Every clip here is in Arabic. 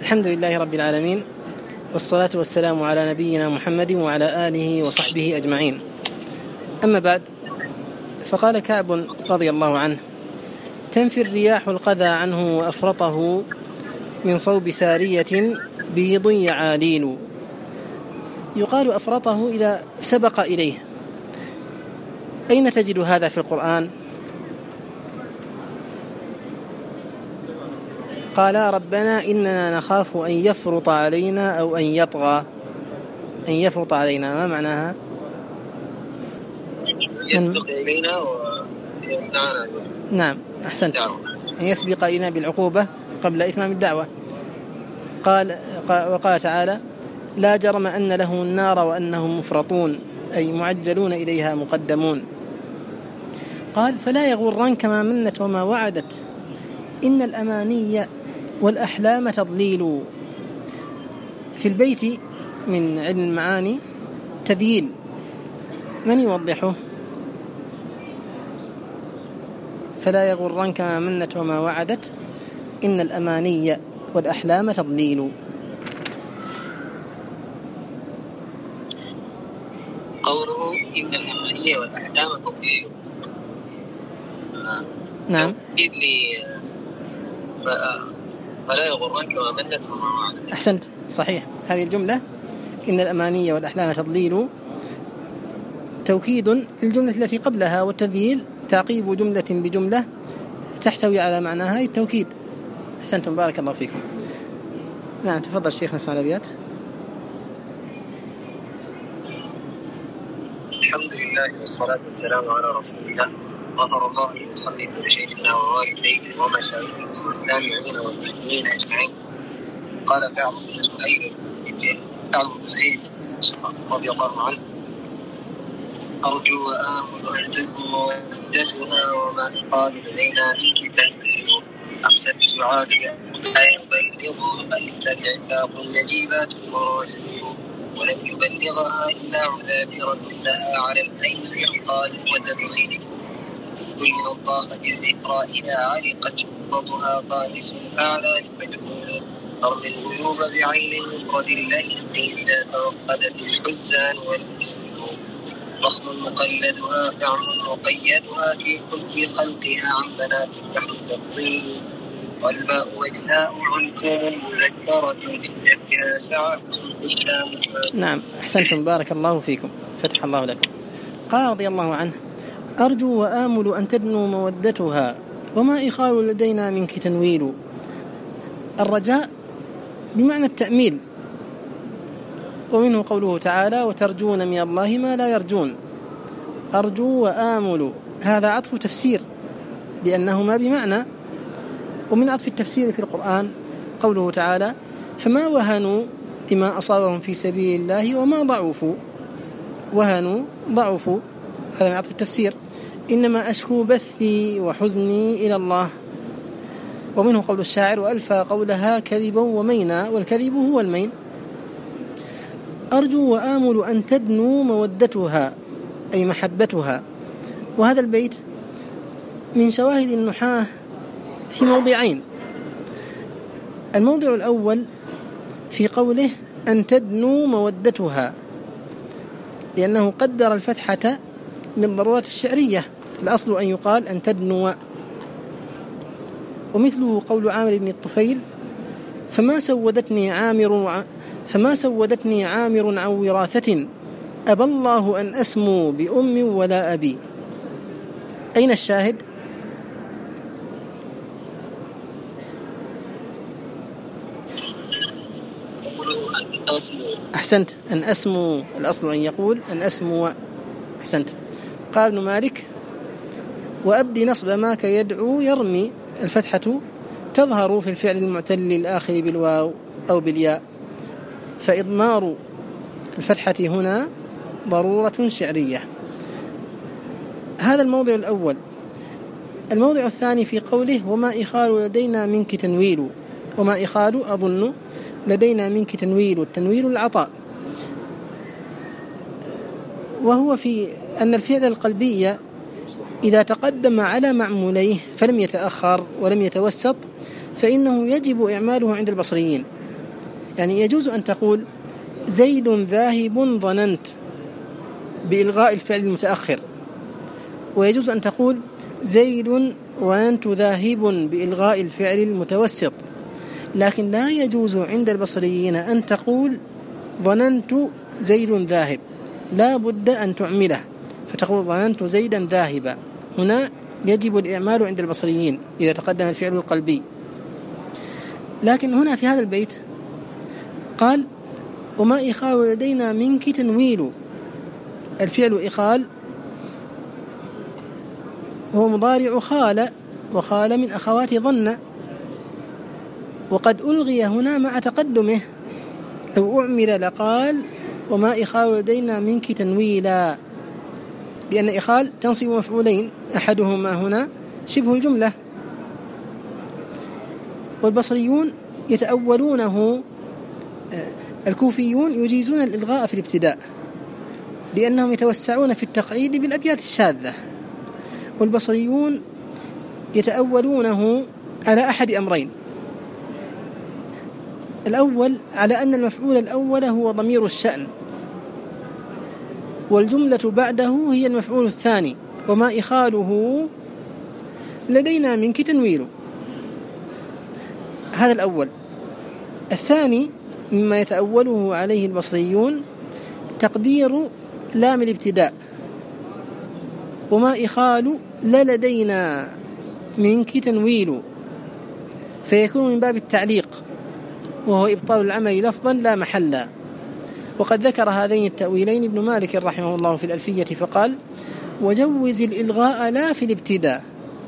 الحمد لله رب العالمين، والصلاة والسلام على نبينا محمد وعلى آله وصحبه أجمعين. أما بعد، فقال كعب رضي الله عنه: تنفي الرياح القذى عنه وأفرطه من صوب سارية بيض يعاليل. يقال أفرطه إذا سبق إليه. أين تجد هذا في القرآن؟ قال: ربنا إننا نخاف أن يفرط علينا أو أن يطغى. أن يفرط علينا ما معناها؟ يسبق إلينا ويمنعنا. نعم، أحسنت. أن يسبق إلينا بالعقوبة قبل إتمام الدعوة. وقال تعالى: لا جرم أن له النار وأنهم مفرطون، أي معجلون إليها مقدمون. قال: فلا يغرنك ما منت وما وعدت، إن الأماني والأحلام تضليل. في البيت من علم المعاني تذييل، من يوضحه؟ فلا يغرنك ما منت وما وعدت، إن الأماني والأحلام تضليل. قوله إن الأماني والأحلام تضليل، نعم، فلا يغرنك ما منت وما وعدت. أحسنت، صحيح. هذه الجملة إن الأماني والأحلام تضليل توكيد في الجملة التي قبلها، والتذييل تعقيب جملة بجملة تحتوي على معناها التوكيد. أحسنتم، بارك الله فيكم. نعم، تفضل شيخ، نسمع الأبيات. الحمد لله والصلاة والسلام على رسول الله. غفر الله للمصلين ولشيخنا ووالديه ومشايخنا والسامعين والمسلمين أجمعين. قال كعب بن زهير رضي الله عنه: أرجو وآمل أن تكون مودتها وما قال لدينا منك تنزيل. أمست سعادي لا يبلغها إلا العتاق النجيبات والرسيل، ولن يبلغها إلا عذابرة لها على العين يقال وتبغيل. كل الطاقة الذكرى إذا علقت شرطها طامس أعلى مجهول. أرض الغيوب بعين المفرد الليل إذا توقدت الحزان والدين. ضخم مقلدها فعم مقيدها في كل خلقها عن بنات البحر تفضيل. والماء وجهاء عنكم مذكرة بالذكرها سعة الشام. نعم، أحسنتم، بارك الله فيكم، فتح الله لكم. قال رضي الله عنه: أرجو وآمل أن تدنو مودتها وما إخال لدينا منك تنويل. الرجاء بمعنى التأميل، ومنه قوله تعالى: وترجون من الله ما لا يرجون. أرجو وآمل هذا عطف تفسير، لأنهما بمعنى. ومن عطف التفسير في القرآن قوله تعالى: فما وهنوا لما أصابهم في سبيل الله وما ضعفوا. وهنوا، ضعفوا، هذا من عطف التفسير. إنما أشكو بثي وحزني إلى الله. ومنه قول الشاعر: وألفى قولها كذبا ومينا، والكذب هو المين. أرجو وآمل أن تدنو مودتها، أي محبتها. وهذا البيت من شواهد النحاة في موضعين. الموضع الأول في قوله أن تدنو مودتها، لأنه قدر الفتحة للضرورات الشعرية، الأصل أن يقال أن تدنو. ومثله قول عامر بن الطفيل: فما سودتني عامر عن وراثة، أبى الله أن أسمو بأم ولا أبي. أين الشاهد؟ أحسنت، أن أسمو، الأصل أن يقول أن أسمو. أحسنت. قال ابن مالك: وأبدي نصب ما كيدعو يرمي، الفتحة تظهر في الفعل المعتل الآخر بالواو أو بالياء، فإضمار الفتحة هنا ضرورة شعرية. هذا الموضع الأول. الموضع الثاني في قوله: وما إخال لدينا منك تنويل. وما إخال أظن لدينا منك تنويل، التنويل العطاء، وهو في أن الفعل القلبي إذا تقدم على معموليه فلم يتأخر ولم يتوسط فإنه يجب إعماله عند البصريين، يعني يجوز أن تقول زيد ذاهب ظننت بإلغاء الفعل المتأخر، ويجوز أن تقول زيد وأنت ذاهب بإلغاء الفعل المتوسط، لكن لا يجوز عند البصريين أن تقول ظننت زيد ذاهب، لا بد أن تعمله فتقول ظننت زيدا ذاهبا. هنا يجب الإعمال عند البصريين إذا تقدم الفعل القلبي. لكن هنا في هذا البيت قال وما إخال لدينا منك تنويل. الفعل إخال هو مضارع خال، وخال من أخوات ظن، وقد ألغي هنا مع تقدمه، لو أعمل لقال وما إخال لدينا منك تنويلا، لأن إخال تنصب مفعولين أحدهما هنا شبه الجملة. والبصريون يتأولونه، الكوفيون يجيزون الإلغاء في الابتداء لأنهم يتوسعون في التقعيد بالأبيات الشاذة، والبصريون يتأولونه على أحد أمرين: الأول على أن المفعول الأول هو ضمير الشأن، والجملة بعده هي المفعول الثاني، وما إخاله لدينا منك تنويل. هذا الأول. الثاني مما يتأوله عليه البصريون تقدير لام الابتداء، وما إخال لدينا منك تنويل، فيكون من باب التعليق وهو إبطال العمل لفظا لا محلا. وقد ذكر هذين التأويلين ابن مالك رحمه الله في الألفية فقال وجوز الإلغاء لا في الابتداء،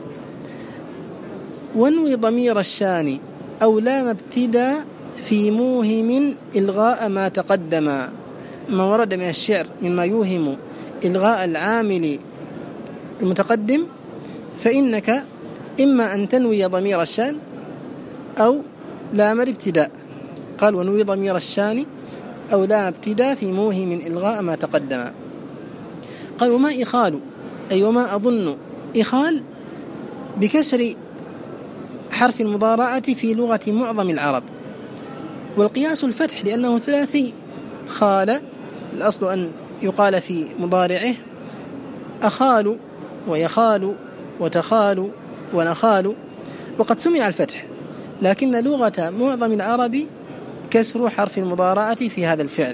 وانوي ضمير الشان أو لام ابتداء في موهم إلغاء ما تقدم. ما ورد من الشعر مما يوهم إلغاء العامل المتقدم فإنك إما أن تنوي ضمير الشان أو لام الابتداء. قال ونوي ضمير الشان أو لام ابتداء في موهم إلغاء ما تقدم. قال وما إخال أي وما أظن إخال بكسر حرف المضارعة في لغة معظم العرب، والقياس الفتح لأنه ثلاثي. خال الأصل أن يقال في مضارعه أخال ويخال وتخال ونخال، وقد سمع الفتح، لكن لغة معظم العرب كسر حرف المضارعة في هذا الفعل.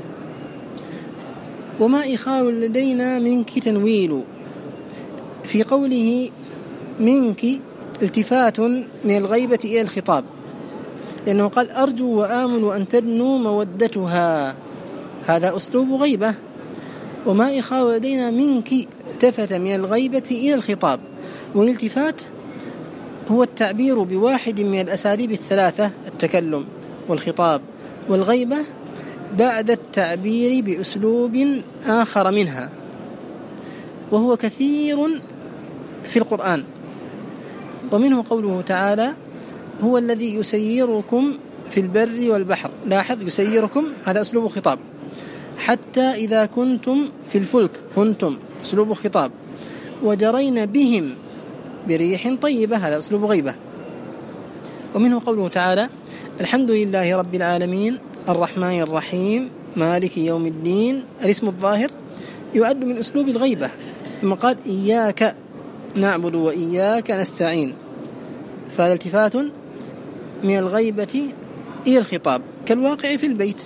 وما إخال لدينا منك تنويل، في قوله منك التفات من الغيبة إلى الخطاب، لأنه قال أرجو وآمل أن تدنو مودتها، هذا أسلوب غيبة. وما إخال لدينا منك التفت من الغيبة إلى الخطاب، والالتفات هو التعبير بواحد من الأساليب الثلاثة: التكلم والخطاب والغيبة، بعد التعبير بأسلوب آخر منها، وهو كثير في القرآن. ومنه قوله تعالى هو الذي يسيركم في البر والبحر. لاحظ يسيركم هذا أسلوب خطاب، حتى إذا كنتم في الفلك كنتم أسلوب خطاب، وجرين بهم بريح طيبة هذا أسلوب غيبة. ومنه قوله تعالى الحمد لله رب العالمين الرحمن الرحيم مالك يوم الدين. الاسم الظاهر يعد من أسلوب الغيبة، ثم قال إياك نعبد وإياك نستعين، فهذا التفات من الغيبة إلى الخطاب كالواقع في البيت.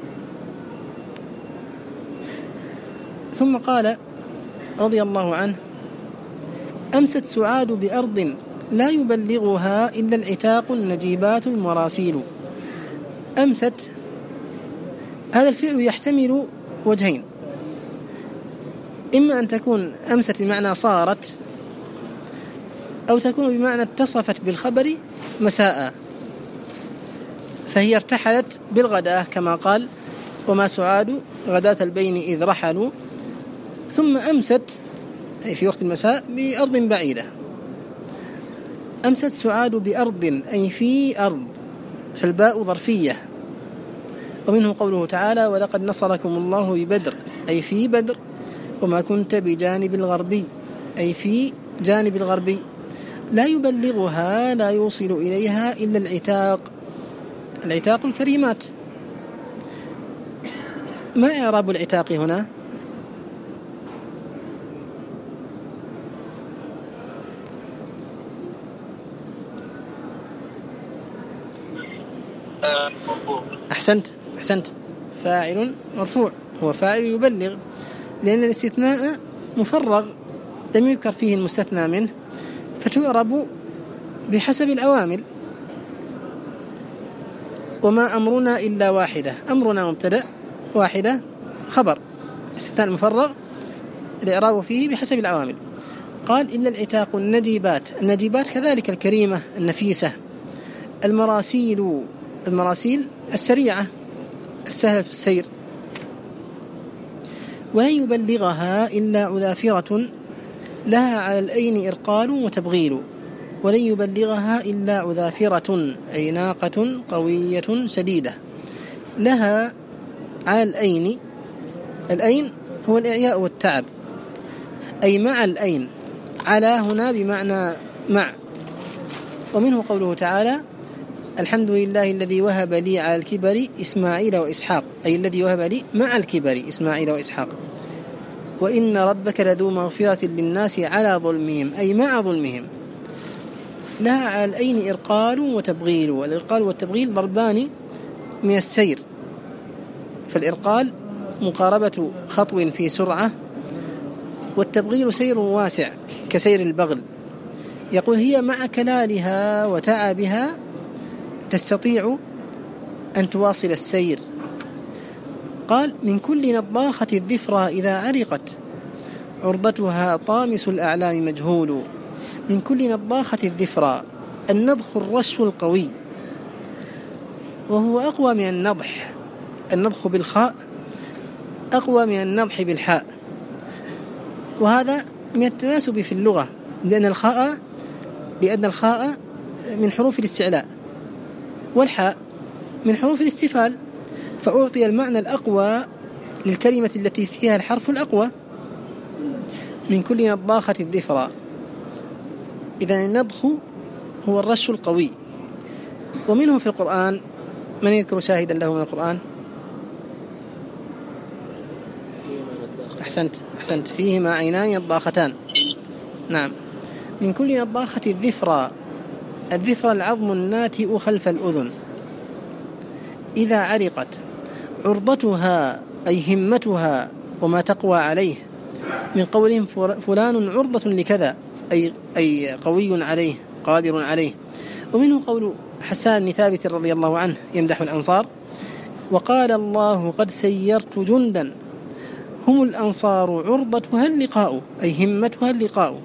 ثم قال رضي الله عنه أمست سعاد بأرض لا يبلغها إلا العتاق النجيبات المراسيل. أمست هذا الفعل يحتمل وجهين: إما أن تكون أمست بمعنى صارت، أو تكون بمعنى اتصفت بالخبر مساء، فهي ارتحلت بالغداة كما قال وما سعاد غداة البين إذ رحلوا، ثم أمست أي في وقت المساء بأرض بعيدة. أمست سعاد بأرض أي في أرض، فالباء ظرفية. ومنه قوله تعالى ولقد نصركم الله ببدر أي في بدر، وما كنت بجانب الغربي أي في جانب الغربي. لا يبلغها لا يوصل إليها إلا العتاق العتاق الكريمات. ما إعراب العتاق هنا؟ أحسنت فاعل مرفوع، هو فاعل يبلغ، لأن الاستثناء مفرغ لم يذكر فيه المستثنى منه، فتعرب بحسب الأوامل. وما أمرنا إلا واحدة، أمرنا مبتدأ، واحدة خبر، الاستثناء المفرغ الإعراب فيه بحسب العوامل. قال إلا العتاق النجيبات، النجيبات كذلك الكريمة النفيسة. المراسيل السريعة السهلة السير. ولن يبلغها إلا عذافرة لها على الأين إرقال وتبغيل. ولن يبلغها إلا عذافرة أي ناقة قوية سديدة. لها على الأين، الأين هو الإعياء والتعب، أي مع الأين. على هنا بمعنى مع. ومنه قوله تعالى الحمد لله الذي وهب لي على الكبر إسماعيل وإسحاق، أي الذي وهب لي مع الكبر إسماعيل وإسحاق. وإن ربك لذو مغفرة للناس على ظلمهم، أي مع ظلمهم. لها على الأين إرقال وتبغيل، والإرقال والتبغيل ضربان من السير، فالإرقال مقاربة خطو في سرعة، والتبغيل سير واسع كسير البغل. يقول هي مع كلالها وتعبها تستطيع أن تواصل السير. قال من كل نضاخة الذفرى إذا عرقت عرضتها طامس الأعلام مجهول. من كل نضاخة الذفرى، النضخ الرش القوي، وهو أقوى من النضح. النضخ بالخاء أقوى من النضح بالحاء، وهذا من التناسب في اللغة، لأن الخاء من حروف الاستعلاء، والحاء من حروف الاستفال، فأعطي المعنى الأقوى للكلمة التي فيها الحرف الأقوى. من كل نضاخة الذفرى، إذن النضخ هو الرش القوي. ومنه في القرآن، من يذكر شاهدا له من القرآن؟ أحسنت فيهما عينان نضاختان. نعم. من كل نضاخة الذفرى، الذفرى العظم الناتئ خلف الأذن. إذا عرقت عرضتها أي همتها وما تقوى عليه، من قولهم فلان عرضة لكذا أي قوي عليه قادر عليه. ومنه قول حسان بن ثابت رضي الله عنه يمدح الأنصار وقال الله قد سيرت جندا هم الأنصار عرضتها اللقاء، أي همتها اللقاء.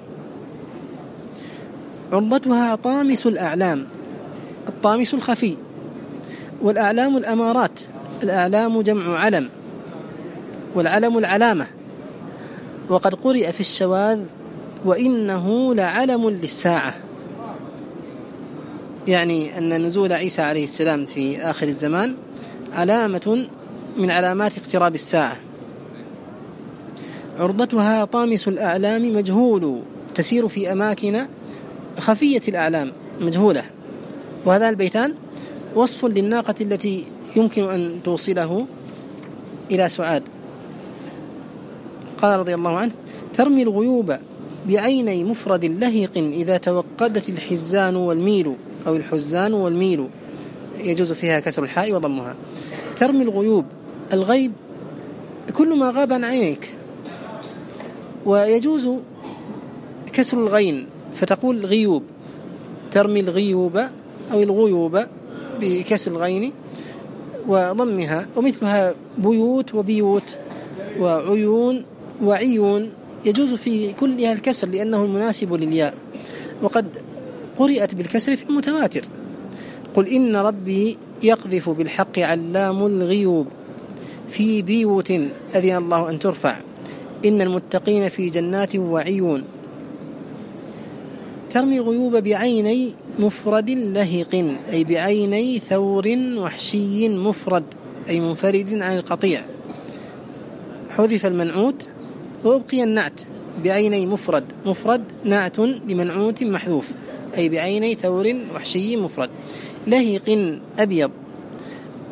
عرضتها طامس الأعلام، الطامس الخفي، والأعلام الأمارات، الأعلام جمع علم، والعلم العلامة. وقد قرئ في الشواذ وإنه لعلم للساعة، يعني أن نزول عيسى عليه السلام في آخر الزمان علامة من علامات اقتراب الساعة. عرضتها طامس الأعلام مجهول، تسير في أماكن خفية الأعلام مجهولة. وهذا البيتان وصف للناقة التي يمكن أن توصله إلى سعاد. قال رضي الله عنه ترمي الغيوب بعيني مفرد لهق إذا توقدت الحزان والميل، أو الحزان والميل، يجوز فيها كسر الحاء وضمها. ترمي الغيوب، الغيب كل ما غاب عن عينيك، ويجوز كسر الغين فتقول غيوب. ترمي الغيوب أو الغيوب بكسر الغين وضمها. ومثلها بيوت وبيوت وعيون وعيون، يجوز في كلها الكسر لأنه المناسب للياء. وقد قرئت بالكسر في المتواتر قل إن ربي يقذف بالحق علام الغيوب في بيوت أذن الله أن ترفع إن المتقين في جنات وعيون. ترمي الغيوب بعيني مفرد لهق، أي بعيني ثور وحشي مفرد، أي منفرد عن القطيع. حذف المنعوت وأبقي النعت بعيني مفرد، مفرد نعت لمنعوت محذوف، أي بعيني ثور وحشي مفرد. لهق أبيض،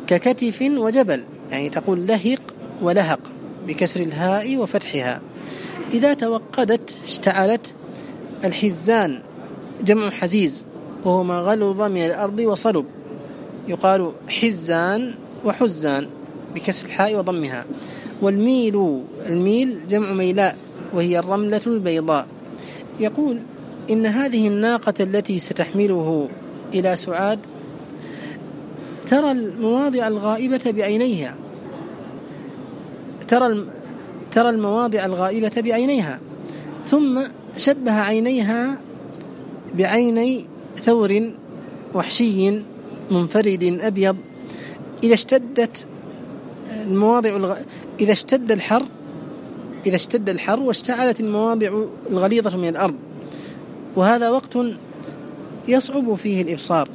ككتف وجبل، يعني تقول لهق ولهق بكسر الهاء وفتحها. إذا توقدت اشتعلت. الحزان جمع حزيز وهو ما غلظ من الأرض وصلب، يقال حزان وحزان بكسر الحاء وضمها. والميل، الميل جمع ميلاء وهي الرملة البيضاء. يقول إن هذه الناقة التي ستحمله إلى سعاد ترى المواضع الغائبة بعينيها، ترى المواضع الغائبة بعينيها، ثم شبه عينيها بعيني ثور وحشي منفرد أبيض. إذا اشتدت المواضع إذا اشتد الحر واشتعلت المواضع الغليظة من الأرض، وهذا وقت يصعب فيه الإبصار.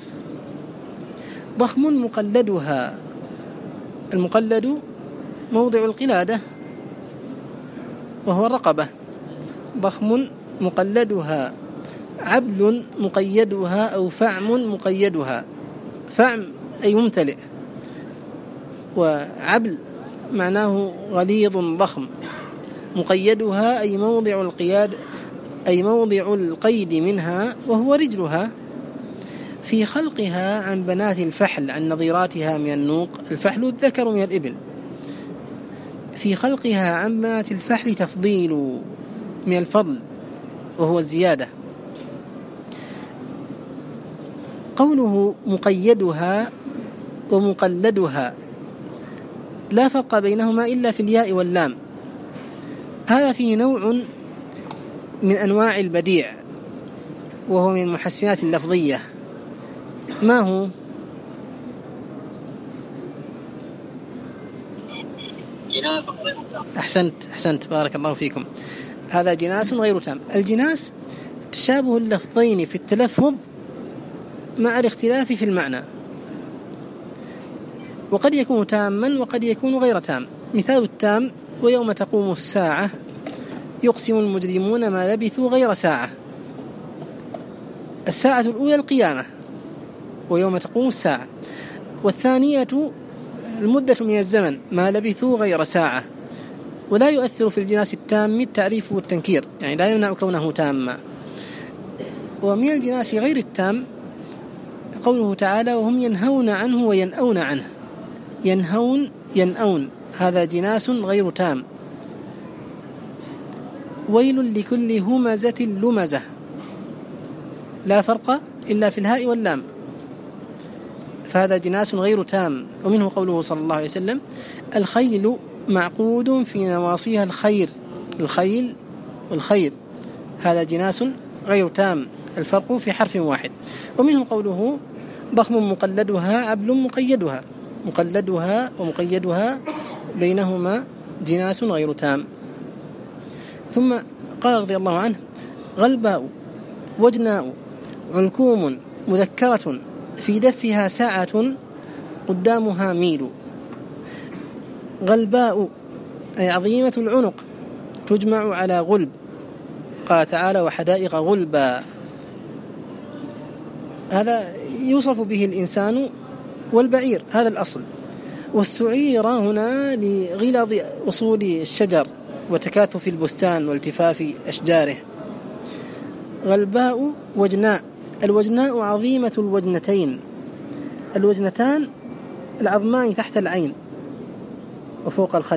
ضخم مقلدها، المقلد موضع القلادة وهو الرقبة. ضخم مقلدها، عبل مقيدها أو فعم مقيدها. فعم أي ممتلئ، وعبل معناه غليظ ضخم. مقيدها أي موضع القياد، أي موضع القيد منها وهو رجلها. في خلقها عن بنات الفحل، عن نظيراتها من النوق. الفحل الذكر من الإبل. في خلقها عن بنات الفحل تفضيل من الفضل وهو الزيادة. قوله مقيدها ومقلدها لا فرق بينهما إلا في الياء واللام. هذا فيه نوع من أنواع البديع وهو من المحسنات اللفظية. ما هو؟ جناس. أحسنت بارك الله فيكم. هذا جناس غير تام. الجناس تشابه اللفظين في التلفظ مع الاختلاف في المعنى، وقد يكون تاما وقد يكون غير تام. مثال التام: ويوم تقوم الساعة يقسم المجرمون ما لبثوا غير ساعة. الساعة الأولى القيامة، ويوم تقوم الساعة. والثانية المدة من الزمن، ما لبثوا غير ساعة. ولا يؤثر في الجناس التام التعريف والتنكير، يعني لا يمنع كونه تاما. ومن الجناس غير التام قوله تعالى: وهم ينهون عنه وينأون عنه. ينأون هذا جناس غير تام. ويل لكل همزة لمزة، لا فرق إلا في الهاء واللام، فهذا جناس غير تام. ومنه قوله صلى الله عليه وسلم: الخيل معقود في نواصيها الخير. الخيل والخير، هذا جناس غير تام، الفرق في حرف واحد. ومنه قوله: ضخم مقلدها عبل مقيدها. مقلدها ومقيدها بينهما جناس غير تام. ثم قال رضي الله عنه: غلباء وجناء علكوم مذكرة في دفها ساعة قدامها ميل. غلباء أي عظيمة العنق، تجمع على غلب. قال تعالى: وحدائق غلبا. هذا يوصف به الإنسان والبعير، هذا الأصل. واستعير هنا لغلظ أصول الشجر وتكاثف البستان والتفاف أشجاره. غلباء وجناء. الوجناء عظيمة الوجنتين. الوجنتان العظمان تحت العين وفوق الخد.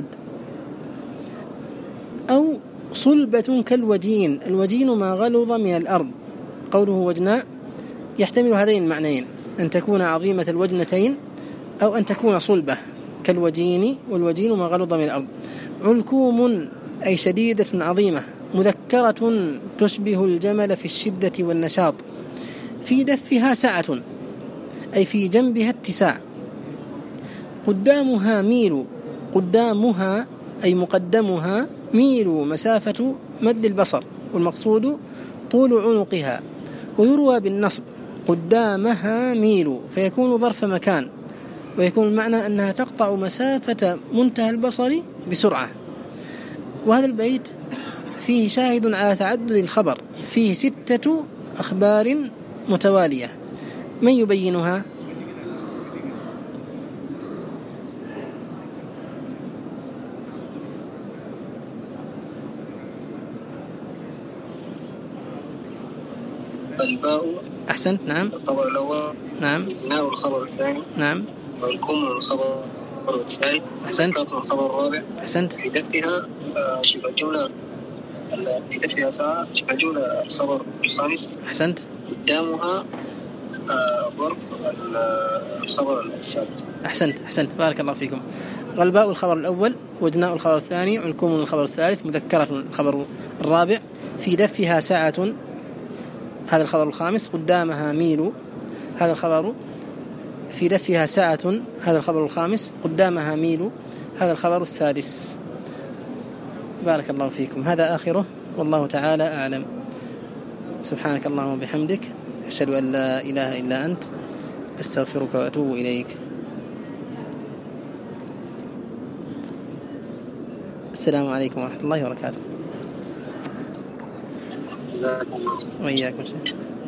أو صلبة كالوجين. الوجين ما غلظ من الأرض. قوله وجناء يحتمل هذين المعنيين: أن تكون عظيمة الوجنتين أو أن تكون صلبة كالوجين، والوجين ما غلظ من الأرض. علكوم أي شديدة عظيمة، مذكرة تشبه الجمل في الشدة والنشاط. في دفها سعة أي في جنبها اتساع. قدامها ميل. قدامها أي مقدمها، ميل مسافة مد البصر، والمقصود طول عنقها. ويروى بالنصب: قدامها ميل، فيكون ظرف مكان، ويكون المعنى أنها تقطع مسافة منتهى البصر بسرعة. وهذا البيت فيه شاهد على تعدد الخبر، فيه 6 أخبار متوالية. من يبينها؟ الباء. أحسنت. نعم. الخبر الأول. نعم. البناء الخبر الثاني. نعم. والكم الخبر الثالث. أحسنت. الخبر الرابع. أحسنت. في دفها شبه الجملة، في دفها ساعة شبه الجملة الخبر الخامس. أحسنت. قدامها ظرف الخبر السادس. أحسنت بارك الله فيكم. غلباء الخبر الأول، ودناء الخبر الثاني، علكم الخبر الثالث، مذكرة الخبر الرابع، في دفها ساعة هذا الخبر الخامس، قدامها ميل هذا الخبر، في دفها ساعة هذا الخبر الخامس، قدامها ميل هذا الخبر السادس. بارك الله فيكم. هذا آخره والله تعالى أعلم. سبحانك اللهم وبحمدك، أشهد أن لا إله إلا أنت، أستغفرك وأتوب إليك. السلام عليكم ورحمة الله وبركاته. جزاكم الله. وإياكم.